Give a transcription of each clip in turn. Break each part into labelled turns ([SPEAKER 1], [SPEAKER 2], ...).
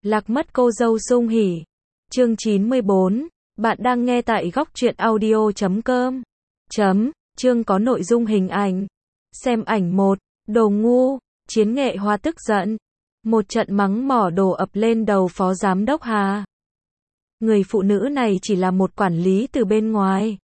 [SPEAKER 1] Lạc mất cô dâu sung hỉ. Chương 94. Bạn đang nghe tại góc truyện audio.com. Chương có nội dung hình ảnh. Xem ảnh 1. Đồ ngu. Chiến Nghệ Hoa tức giận. Một trận mắng mỏ đổ ập lên đầu phó giám đốc Hà. Người phụ nữ này chỉ là một quản lý từ bên ngoài.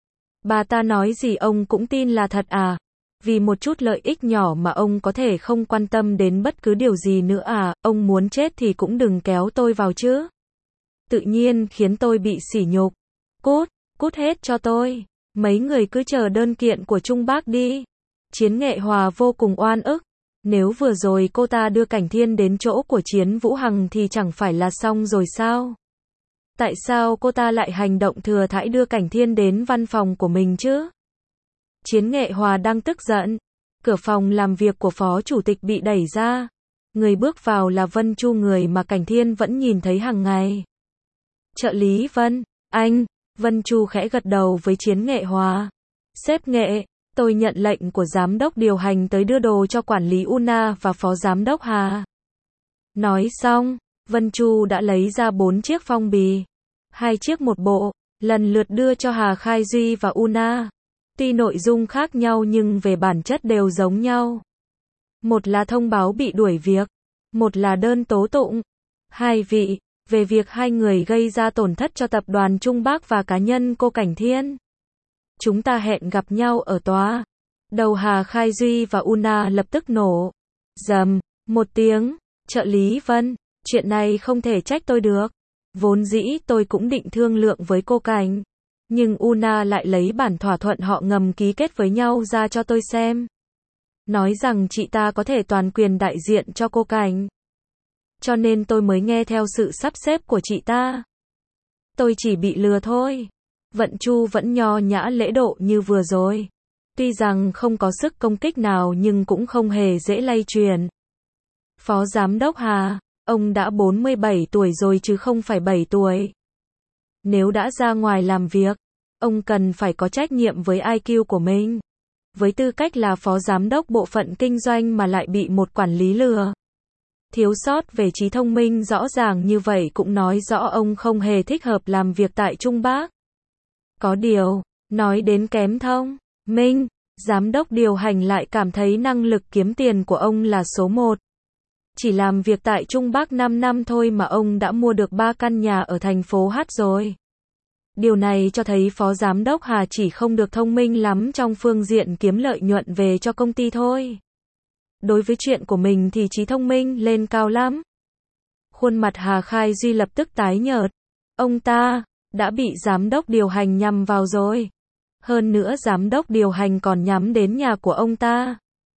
[SPEAKER 1] Bà ta nói gì ông cũng tin là thật à? Vì một chút lợi ích nhỏ mà ông có thể không quan tâm đến bất cứ điều gì nữa à? Ông muốn chết thì cũng đừng kéo tôi vào chứ. Tự nhiên khiến tôi bị sỉ nhục. Cút hết cho tôi. Mấy người cứ chờ đơn kiện của Trung Bác đi. Chiến Nghệ Hòa vô cùng oan ức. Nếu vừa rồi cô ta đưa Cảnh Thiên đến chỗ của Chiến Vũ Hằng thì chẳng phải là xong rồi sao? Tại sao cô ta lại hành động thừa thãi đưa Cảnh Thiên đến văn phòng của mình chứ? Chiến Nghệ Hòa đang tức giận. Cửa phòng làm việc của phó chủ tịch bị đẩy ra. Người bước vào là Vân Chu, người mà Cảnh Thiên vẫn nhìn thấy hàng ngày. Trợ lý Vân, anh. Vân Chu khẽ gật đầu với Chiến Nghệ Hòa. Sếp Nghệ, tôi nhận lệnh của giám đốc điều hành tới đưa đồ cho quản lý Una và phó giám đốc Hà. Nói xong, Vân Chu đã lấy ra 4 chiếc phong bì. 2 chiếc một bộ, lần lượt đưa cho Hà Khai Duy và Una. Tuy nội dung khác nhau nhưng về bản chất đều giống nhau. Một là thông báo bị đuổi việc, một là đơn tố tụng. Hai vị, về việc hai người gây ra tổn thất cho tập đoàn Trung Bác và cá nhân cô Cảnh Thiên. Chúng ta hẹn gặp nhau ở tòa. Đầu Hà Khai Duy và Una lập tức nổ. Rầm, một tiếng. Trợ lý Vân, chuyện này không thể trách tôi được. Vốn dĩ tôi cũng định thương lượng với cô Cảnh. Nhưng Una lại lấy bản thỏa thuận họ ngầm ký kết với nhau ra cho tôi xem. Nói rằng chị ta có thể toàn quyền đại diện cho cô Cảnh. Cho nên tôi mới nghe theo sự sắp xếp của chị ta. Tôi chỉ bị lừa thôi. Vận Chu vẫn nho nhã lễ độ như vừa rồi. Tuy rằng không có sức công kích nào nhưng cũng không hề dễ lay truyền. Phó giám đốc Hà, ông đã 47 tuổi rồi chứ không phải 7 tuổi. Nếu đã ra ngoài làm việc, ông cần phải có trách nhiệm với IQ của mình. Với tư cách là phó giám đốc bộ phận kinh doanh mà lại bị một quản lý lừa. Thiếu sót về trí thông minh rõ ràng như vậy cũng nói rõ ông không hề thích hợp làm việc tại Trung Bác. Có điều, nói đến kém thông minh, giám đốc điều hành lại cảm thấy năng lực kiếm tiền của ông là số 1. Chỉ làm việc tại Trung Bác 5 năm thôi mà ông đã mua được 3 căn nhà ở thành phố H rồi. Điều này cho thấy phó giám đốc Hà chỉ không được thông minh lắm trong phương diện kiếm lợi nhuận về cho công ty thôi. Đối với chuyện của mình thì trí thông minh lên cao lắm. Khuôn mặt Hà Khai Duy lập tức tái nhợt. Ông ta đã bị giám đốc điều hành nhắm vào rồi. Hơn nữa giám đốc điều hành còn nhắm đến nhà của ông ta.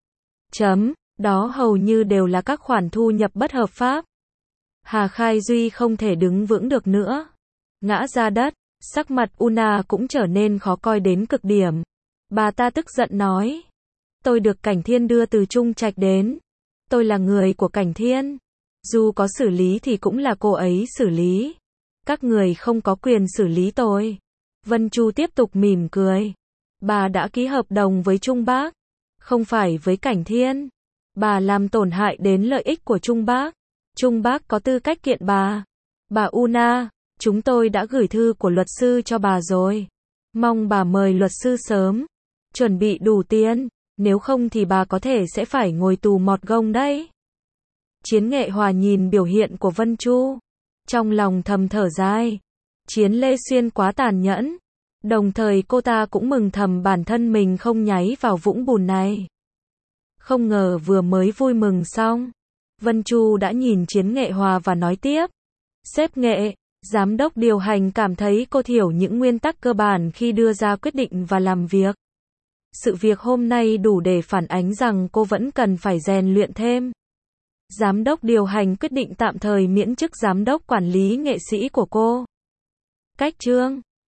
[SPEAKER 1] Đó hầu như đều là các khoản thu nhập bất hợp pháp. Hà Khai Duy không thể đứng vững được nữa. Ngã ra đất, sắc mặt Una cũng trở nên khó coi đến cực điểm. Bà ta tức giận nói. Tôi được Cảnh Thiên đưa từ Trung Trạch đến. Tôi là người của Cảnh Thiên. Dù có xử lý thì cũng là cô ấy xử lý. Các người không có quyền xử lý tôi. Vân Chu tiếp tục mỉm cười. Bà đã ký hợp đồng với Trung Bác, không phải với Cảnh Thiên. Bà làm tổn hại đến lợi ích của Trung Bác. Trung Bác có tư cách kiện bà. Bà Una, chúng tôi đã gửi thư của luật sư cho bà rồi. Mong bà mời luật sư sớm. Chuẩn bị đủ tiền, nếu không thì bà có thể sẽ phải ngồi tù mọt gông đấy. Chiến Nghệ Hòa nhìn biểu hiện của Vân Chu. Trong lòng thầm thở dài. Chiến Lê Xuyên quá tàn nhẫn. Đồng thời cô ta cũng mừng thầm bản thân mình không nháy vào vũng bùn này. Không ngờ vừa mới vui mừng xong, Vân Chu đã nhìn Chiến Nghệ Hòa và nói tiếp. Sếp Nghệ, giám đốc điều hành cảm thấy cô hiểu những nguyên tắc cơ bản khi đưa ra quyết định và làm việc. Sự việc hôm nay đủ để phản ánh rằng cô vẫn cần phải rèn luyện thêm. Giám đốc điều hành quyết định tạm thời miễn chức giám đốc quản lý nghệ sĩ của cô. Cách chương